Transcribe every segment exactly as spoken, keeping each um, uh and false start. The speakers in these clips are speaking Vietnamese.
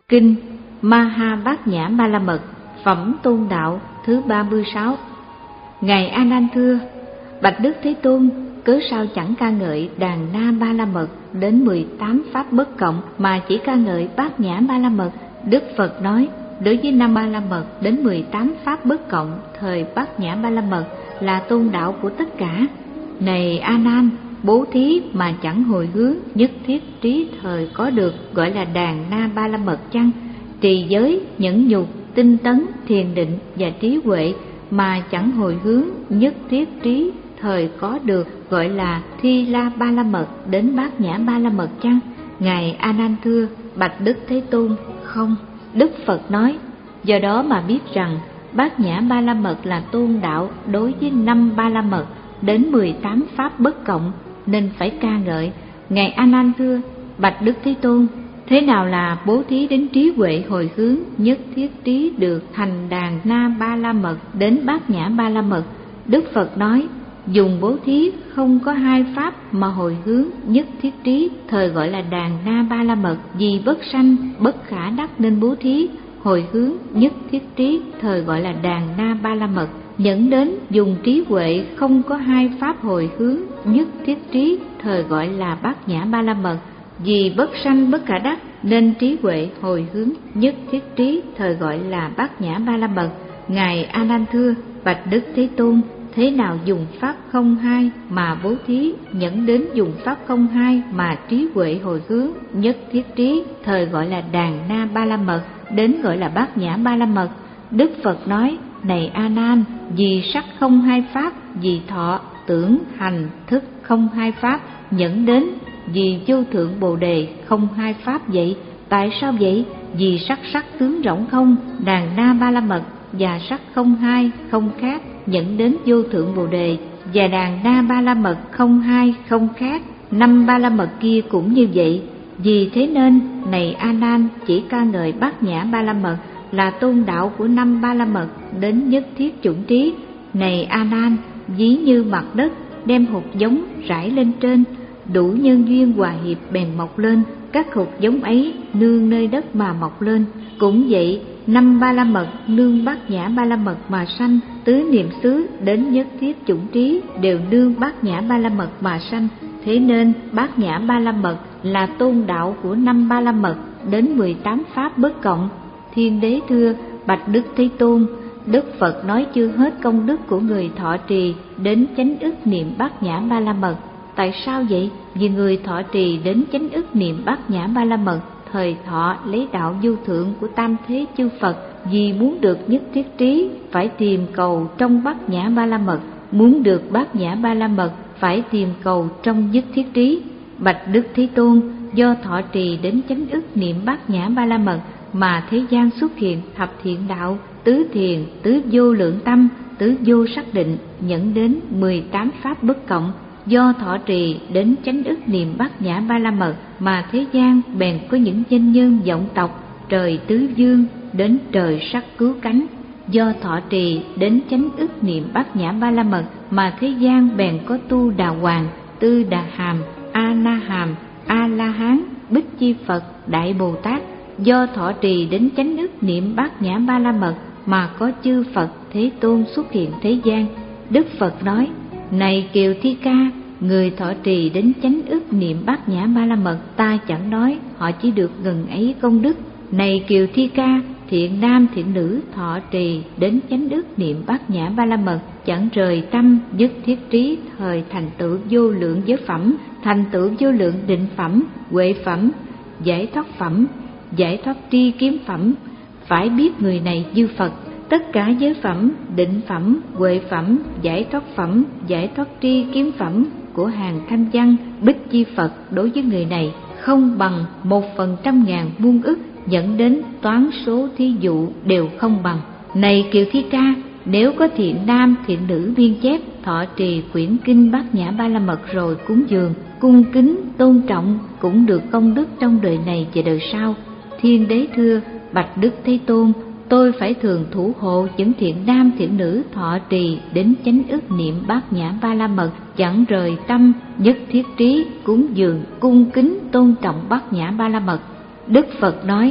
Kinh Maha Bát Nhã Ba La Mật, phẩm tôn đạo thứ ba mươi sáu. Ngài A Nan thưa: Bạch Đức Thế Tôn, cớ sao chẳng ca ngợi đàn na Ba La Mật đến mười tám pháp bất cộng mà chỉ ca ngợi Bát Nhã Ba La Mật? Đức Phật nói: đối với năm Ba La Mật đến mười tám pháp bất cộng, thời Bát Nhã Ba La Mật là tôn đạo của tất cả. Này A Nan, bố thí mà chẳng hồi hướng, nhất thiết trí thời có được, gọi là đàn na Ba La Mật chăng? Trì giới, nhẫn nhục, tinh tấn, thiền định và trí huệ mà chẳng hồi hướng, nhất thiết trí thời có được, gọi là Thi La Ba La Mật đến Bát Nhã Ba La Mật chăng? Ngài A Nan thưa: Bạch Đức Thế Tôn, không. Đức Phật nói: do đó mà biết rằng Bát Nhã Ba La Mật là tôn đạo đối với năm Ba La Mật đến mười tám pháp bất cộng, nên phải ca ngợi. Ngài A Nan thưa: Bạch Đức Thế Tôn, thế nào là bố thí đến trí huệ hồi hướng, nhất thiết trí được thành đàn na Ba La Mật đến Bát Nhã Ba La Mật? Đức Phật nói: dùng bố thí không có hai pháp mà hồi hướng, nhất thiết trí thời gọi là đàn na Ba La Mật. Vì bất sanh bất khả đắc nên bố thí, hồi hướng, nhất thiết trí thời gọi là đàn na Ba La Mật. Nhẫn đến dùng trí huệ không có hai pháp hồi hướng, nhất thiết trí thời gọi là Bát Nhã Ba La Mật. Vì bất sanh bất khả đắc nên trí huệ hồi hướng, nhất thiết trí thời gọi là Bát Nhã Ba La Mật. Ngài A Nan thưa: Bạch Đức Thế Tôn, thế nào dùng pháp không hai mà bố thí, nhẫn đến dùng pháp không hai mà trí huệ hồi hướng, nhất thiết trí thời gọi là đàn na Ba La Mật đến gọi là Bát Nhã Ba La Mật? Đức Phật nói: này A Nan, vì sắc không hai pháp, vì thọ tưởng hành thức không hai pháp, nhẫn đến vì vô thượng Bồ Đề không hai pháp vậy. Tại sao vậy? Vì sắc sắc tướng rỗng không, đàn na Ba La Mật và sắc không hai không khác, nhẫn đến vô thượng Bồ Đề, và đàn na Ba La Mật không hai không khác, năm Ba La Mật kia cũng như vậy. Vì thế nên, này A Nan, chỉ ca ngợi Bát Nhã Ba La Mật là tôn đạo của năm Ba La Mật đến nhất thiết chủng trí. Này A Nan, ví như mặt đất đem hột giống rải lên trên, đủ nhân duyên hòa hiệp bèn mọc lên, các hột giống ấy nương nơi đất mà mọc lên. Cũng vậy, năm Ba La Mật nương Bát Nhã Ba La Mật mà sanh, tứ niệm xứ đến nhất thiết chủng trí đều nương Bát Nhã Ba La Mật mà sanh. Thế nên Bát Nhã Ba La Mật là tôn đạo của năm Ba La Mật đến mười tám pháp bất cộng. Thiên Đế thưa: Bạch Đức Thế Tôn, Đức Phật nói chưa hết công đức của người thọ trì đến chánh ức niệm Bát Nhã Ba La Mật. Tại sao vậy? Vì người thọ trì đến chánh ức niệm Bát Nhã Ba La Mật, thời thọ lấy đạo vô thượng của tam thế chư Phật. Vì muốn được nhất thiết trí, phải tìm cầu trong Bát Nhã Ba La Mật. Muốn được Bát Nhã Ba La Mật, phải tìm cầu trong nhất thiết trí. Bạch Đức Thế Tôn, do thọ trì đến chánh ức niệm Bát Nhã Ba La Mật mà thế gian xuất hiện thập thiện đạo, tứ thiền, tứ vô lượng tâm, tứ vô sắc định, nhẫn đến mười tám pháp bất cộng. Do thọ trì đến chánh ức niệm Bát Nhã Ba La Mật mà thế gian bèn có những danh nhân vọng tộc, trời tứ dương đến trời sắc cứu cánh. Do thọ trì đến chánh ức niệm Bát Nhã Ba La Mật mà thế gian bèn có tu Đà Hoàng, Tư Đà Hàm, A Na Hàm, A La Hán, Bích Chi Phật, Đại Bồ Tát. Do thọ trì đến chánh ức niệm Bát Nhã Ba La Mật mà có chư Phật Thế Tôn xuất hiện thế gian. Đức Phật nói: này Kiều Thi Ca, người thọ trì đến chánh ức niệm Bát Nhã Ba La Mật, ta chẳng nói họ chỉ được ngần ấy công đức. Này Kiều Thi Ca, thiện nam thiện nữ thọ trì đến chánh ức niệm Bát Nhã Ba La Mật, chẳng rời tâm nhất thiết trí thời thành tựu vô lượng giới phẩm, thành tựu vô lượng định phẩm, huệ phẩm, giải thoát phẩm, giải thoát tri kiếm phẩm. Phải biết người này như Phật. Tất cả giới phẩm, định phẩm, huệ phẩm, giải thoát phẩm, giải thoát tri kiếm phẩm của hàng thanh văn Bích Chi Phật đối với người này không bằng một phần trăm ngàn muôn ức, dẫn đến toán số thí dụ đều không bằng. Này Kiều Thi Ca, nếu có thiện nam thiện nữ biên chép thọ trì quyển kinh Bát Nhã Ba La Mật rồi cúng dường, cung kính tôn trọng, cũng được công đức trong đời này và đời sau. Thiên Đế thưa: Bạch Đức Thế Tôn, tôi phải thường thủ hộ những thiện nam thiện nữ thọ trì đến chánh ức niệm Bát Nhã Ba La Mật, chẳng rời tâm nhất thiết trí cúng dường cung kính tôn trọng Bát Nhã Ba La Mật. Đức Phật nói: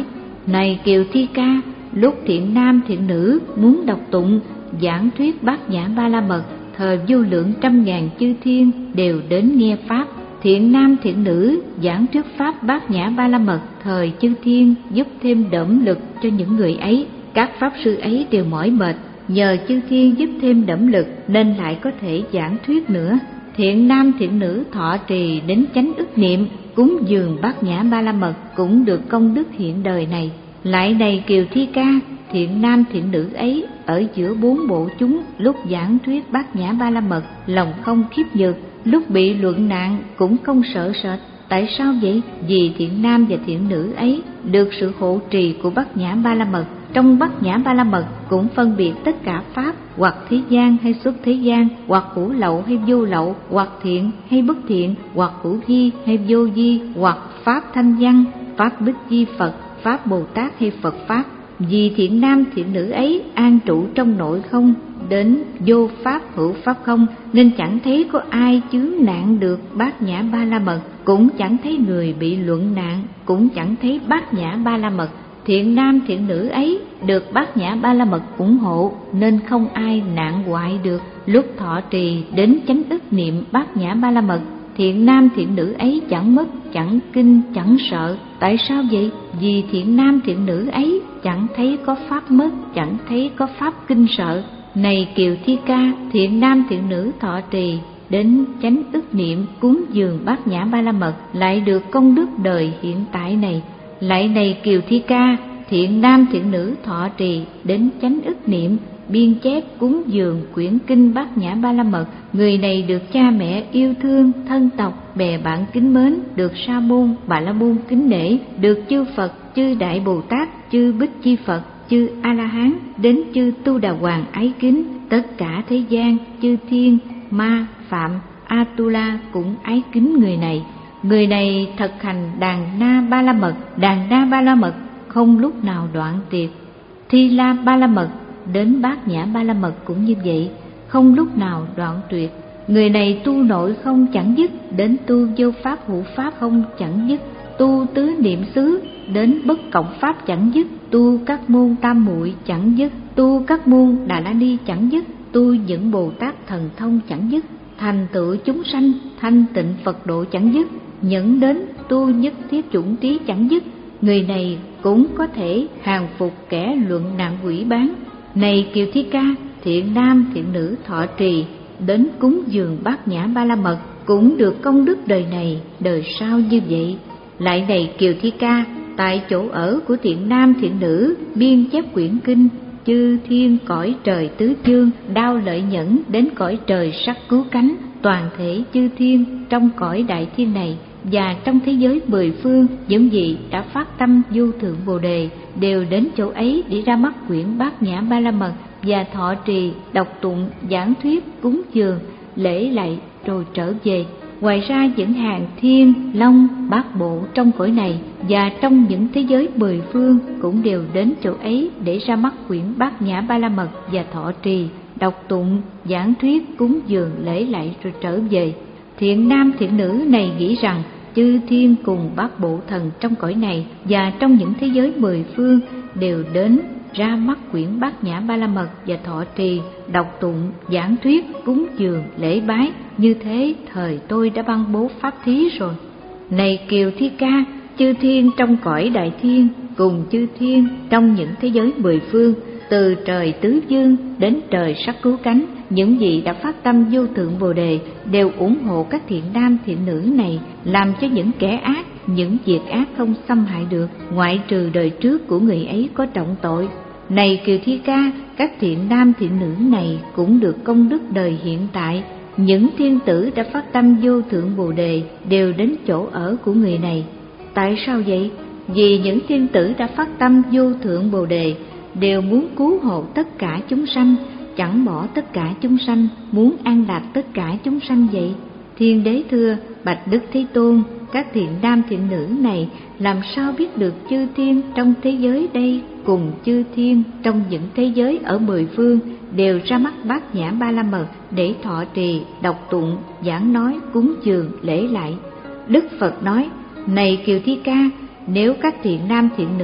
Này Kiều Thi Ca, lúc thiện nam thiện nữ muốn đọc tụng giảng thuyết bát nhã ba la mật, thời vô lượng trăm ngàn chư thiên đều đến nghe pháp. Thiện nam thiện nữ giảng thuyết pháp bát nhã ba la mật, thời chư thiên giúp thêm đẫm lực cho những người ấy. Các pháp sư ấy đều mỏi mệt, nhờ chư thiên giúp thêm đẫm lực nên lại có thể giảng thuyết nữa. Thiện nam thiện nữ thọ trì đến chánh ức niệm, cúng dường bát nhã ba la mật cũng được công đức hiện đời này. Lại này Kiều Thi Ca, thiện nam thiện nữ ấy ở giữa bốn bộ chúng, lúc giảng thuyết bát nhã ba la mật lòng không khiếp nhược, lúc bị luận nạn cũng không sợ sệt. Tại sao vậy? Vì thiện nam và thiện nữ ấy được sự hộ trì của bát nhã ba la mật. Trong bát nhã ba la mật cũng phân biệt tất cả pháp, hoặc thế gian hay xuất thế gian, hoặc hữu lậu hay vô lậu, hoặc thiện hay bất thiện, hoặc hữu vi hay vô vi, hoặc pháp thanh văn, pháp bích di Phật, pháp Bồ Tát hay Phật pháp. Vì thiện nam thiện nữ ấy an trụ trong nội không, đến vô pháp hữu pháp không, nên chẳng thấy có ai chướng nạn được bát nhã ba la mật, cũng chẳng thấy người bị luận nạn, cũng chẳng thấy bát nhã ba la mật. Thiện nam thiện nữ ấy được bát nhã ba la mật ủng hộ, nên không ai nạn hoại được. Lúc thọ trì đến chánh ức niệm bát nhã ba la mật, thiện nam thiện nữ ấy chẳng mất, chẳng kinh, chẳng sợ. Tại sao vậy? Vì thiện nam thiện nữ ấy chẳng thấy có pháp mất, chẳng thấy có pháp kinh sợ. Này Kiều Thi Ca, thiện nam thiện nữ thọ trì đến chánh ức niệm cúng dường bát nhã ba la mật lại được công đức đời hiện tại này. Lại này Kiều Thi Ca, thiện nam thiện nữ thọ trì đến chánh ức niệm biên chép cúng dường quyển kinh bát nhã ba la mật, người này được cha mẹ yêu thương, thân tộc bè bạn kính mến, được sa môn bà la môn kính nể, được chư Phật, chư Đại Bồ Tát, chư Bích Chi Phật, chư A La Hán, đến chư Tu Đà Hoàng ái kính. Tất cả thế gian, chư thiên, ma, phạm, Atula cũng ái kính người này. Người này thực hành đàn na ba la mật, đàn na ba la mật không lúc nào đoạn tuyệt. Thi la ba la mật đến bát nhã ba la mật cũng như vậy, không lúc nào đoạn tuyệt. Người này tu nội không chẳng dứt, đến tu vô pháp hữu pháp không chẳng dứt, tu tứ niệm xứ đến bất cộng pháp chẳng dứt, tu các môn tam muội chẳng dứt, tu các môn Đà La Ni chẳng dứt, tu những Bồ Tát thần thông chẳng dứt, thành tựu chúng sanh thanh tịnh Phật độ chẳng dứt, nhẫn đến tu nhất thiết chủng trí chẳng dứt. Người này cũng có thể hàng phục kẻ luận nạn quỷ bán. Này Kiều Thi Ca, thiện nam thiện nữ thọ trì đến cúng dường bát nhã ba la mật cũng được công đức đời này đời sau như vậy. Lại này Kiều Thi Ca, tại chỗ ở của thiện nam thiện nữ biên chép quyển kinh, chư thiên cõi trời tứ chương đao lợi nhẫn đến cõi trời sắc cứu cánh. Toàn thể chư thiên trong cõi đại thiên này và trong thế giới mười phương, những gì đã phát tâm vô thượng bồ đề đều đến chỗ ấy để ra mắt quyển bát nhã ba la mật và thọ trì, đọc tụng, giảng thuyết, cúng dường, lễ lạy rồi trở về. Ngoài ra những hàng thiên, long, bát bộ trong cõi này và trong những thế giới mười phương cũng đều đến chỗ ấy để ra mắt quyển bát nhã ba la mật và thọ trì, đọc tụng, giảng thuyết, cúng dường, lễ lạy rồi trở về. Thiện nam thiện nữ này nghĩ rằng chư thiên cùng bát bộ thần trong cõi này và trong những thế giới mười phương đều đến ra mắt quyển bát nhã ba la mật và thọ trì, đọc tụng, giảng thuyết, cúng dường, lễ bái. Như thế thời tôi đã ban bố pháp thí rồi. Này Kiều Thi Ca, chư thiên trong cõi đại thiên cùng chư thiên trong những thế giới mười phương, từ trời tứ dương đến trời sắc cứu cánh, những vị đã phát tâm vô thượng bồ đề đều ủng hộ các thiện nam thiện nữ này, làm cho những kẻ ác, những việc ác không xâm hại được, ngoại trừ đời trước của người ấy có trọng tội. Này Kiều Thi Ca, các thiện nam thiện nữ này cũng được công đức đời hiện tại. Những thiên tử đã phát tâm vô thượng bồ đề đều đến chỗ ở của người này. Tại sao vậy? Vì những thiên tử đã phát tâm vô thượng bồ đề đều muốn cứu hộ tất cả chúng sanh, chẳng bỏ tất cả chúng sanh, muốn an lạc tất cả chúng sanh vậy. Thiên đế thưa: Bạch Đức Thế Tôn, các thiện nam thiện nữ này làm sao biết được chư thiên trong thế giới đây cùng chư thiên trong những thế giới ở mười phương đều ra mắt bát nhã ba la mật để thọ trì, đọc tụng, giảng nói, cúng dường, lễ lạy? Đức Phật nói: Này Kiều Thi Ca, nếu các thiện nam thiện nữ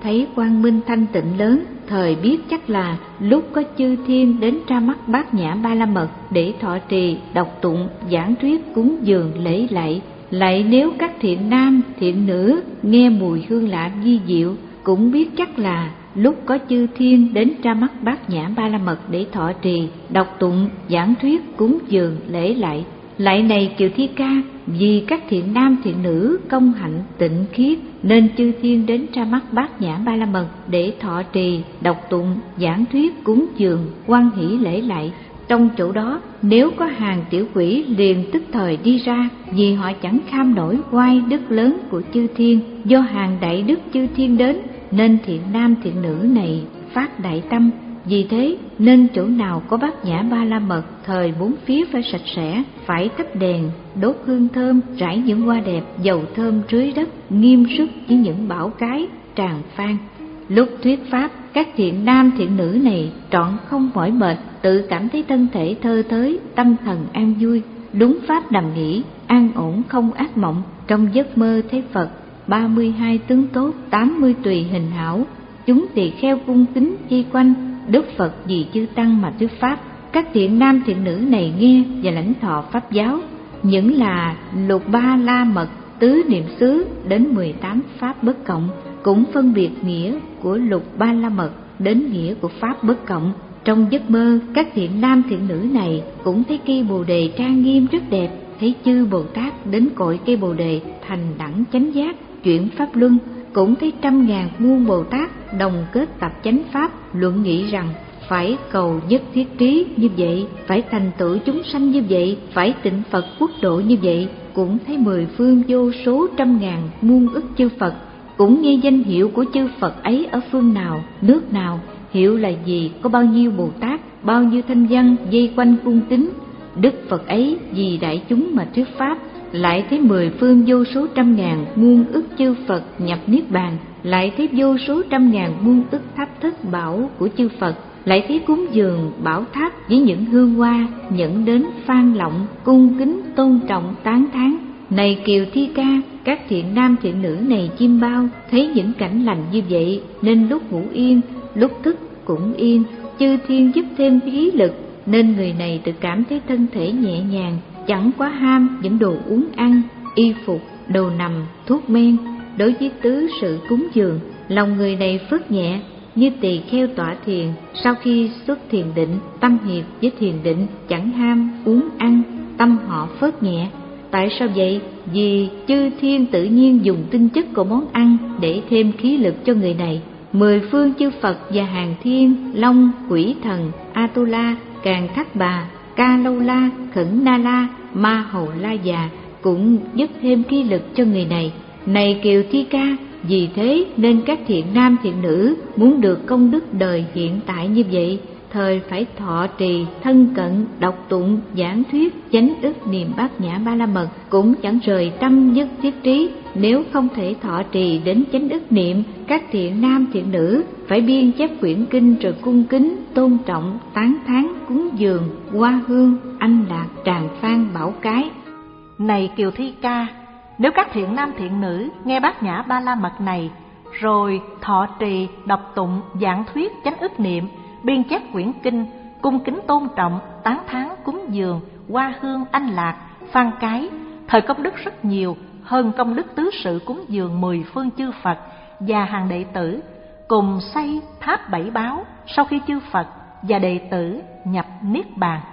thấy quang minh thanh tịnh lớn, thời biết chắc là lúc có chư thiên đến ra mắt Bát Nhã Ba La Mật để thọ trì, đọc tụng, giảng thuyết, cúng dường, lễ lạy. Lại nếu các thiện nam, thiện nữ nghe mùi hương lạ vi diệu, cũng biết chắc là lúc có chư thiên đến ra mắt Bát Nhã Ba La Mật để thọ trì, đọc tụng, giảng thuyết, cúng dường, lễ lạy. Lạy này Kiều Thi Ca, vì các thiện nam thiện nữ công hạnh tịnh khiết nên chư thiên đến ra mắt Bát Nhã Ba La Mật để thọ trì, đọc tụng, giảng thuyết, cúng dường, hoan hỷ lễ lạy. Trong chỗ đó nếu có hàng tiểu quỷ liền tức thời đi ra, vì họ chẳng kham nổi oai đức lớn của chư thiên. Do hàng đại đức chư thiên đến nên thiện nam thiện nữ này phát đại tâm. Vì thế nên chỗ nào có Bát Nhã Ba La Mật, thời bốn phía phải sạch sẽ, phải thắp đèn, đốt hương thơm, rải những hoa đẹp, dầu thơm rưới đất, nghiêm sức với những bảo cái tràng phan. Lúc thuyết pháp, các thiện nam thiện nữ này trọn không mỏi mệt, tự cảm thấy thân thể thơ thới, tâm thần an vui, đúng pháp nằm nghỉ, an ổn không ác mộng. Trong giấc mơ thấy Phật ba mươi hai tướng tốt, tám mươi tùy hình hảo, chúng tỳ kheo cung kính chi quanh. Đức Phật vì chư tăng mà thuyết pháp, các thiện nam thiện nữ này nghe và lãnh thọ pháp giáo, những là lục ba la mật, tứ niệm xứ đến mười tám pháp bất cộng, cũng phân biệt nghĩa của lục ba la mật đến nghĩa của pháp bất cộng. Trong giấc mơ, các thiện nam thiện nữ này cũng thấy cây bồ đề trang nghiêm rất đẹp, thấy chư Bồ Tát đến cội cây bồ đề thành đẳng chánh giác, chuyển pháp luân, cũng thấy trăm ngàn muôn Bồ Tát đồng kết tập chánh pháp, luận nghị rằng phải cầu nhất thiết trí như vậy, phải thành tựu chúng sanh như vậy, phải tịnh Phật quốc độ như vậy. Cũng thấy mười phương vô số trăm ngàn muôn ức chư Phật, cũng nghe danh hiệu của chư Phật ấy ở phương nào, nước nào, hiệu là gì, có bao nhiêu Bồ Tát, bao nhiêu thanh văn vây quanh cung kính. Đức Phật ấy vì đại chúng mà thuyết pháp. Lại thấy mười phương vô số trăm ngàn muôn ức chư Phật nhập niết bàn, lại thấy vô số trăm ngàn muôn ức tháp thất bảo của chư Phật, lại thấy cúng dường bảo tháp với những hương hoa nhận đến phan lộng, cung kính tôn trọng tán thán. Này Kiều Thi Ca, các thiện nam thiện nữ này chiêm bao, thấy những cảnh lành như vậy nên lúc ngủ yên, lúc thức cũng yên. Chư thiên giúp thêm khí lực nên người này tự cảm thấy thân thể nhẹ nhàng, chẳng quá ham những đồ uống ăn, y phục, đồ nằm, thuốc men. Đối với tứ sự cúng dường, lòng người này phớt nhẹ như tỳ kheo tọa thiền. Sau khi xuất thiền định, tâm hiệp với thiền định, chẳng ham uống ăn, tâm họ phớt nhẹ. Tại sao vậy? Vì chư thiên tự nhiên dùng tinh chất của món ăn để thêm khí lực cho người này. Mười phương chư Phật và hàng thiên, long, quỷ thần, Atula, Càn Thác Bà, Ca Lâu La, Khẩn Na La, Ma Hầu La Già cũng giúp thêm khí lực cho người này. Này Kiều Thi Ca, vì thế nên các thiện nam thiện nữ muốn được công đức đời hiện tại như vậy, thời phải thọ trì, thân cận, đọc tụng, giảng thuyết, chánh ức niệm Bát Nhã Ba La Mật, cũng chẳng rời tâm nhất thiết trí. Nếu không thể thọ trì đến chánh ức niệm, các thiện nam thiện nữ phải biên chép quyển kinh rồi cung kính, tôn trọng, tán thán, cúng dường, hoa hương, anh lạc, tràng phan, bảo cái. Này Kiều Thi Ca, nếu các thiện nam thiện nữ nghe Bát Nhã Ba La Mật này, rồi thọ trì, đọc tụng, giảng thuyết, chánh ức niệm, biên chép quyển kinh, cung kính tôn trọng, tán thán, cúng dường, hoa hương, anh lạc, phan cái, thời công đức rất nhiều, hơn công đức tứ sự cúng dường mười phương chư Phật và hàng đệ tử, cùng xây tháp bảy báo sau khi chư Phật và đệ tử nhập niết bàn.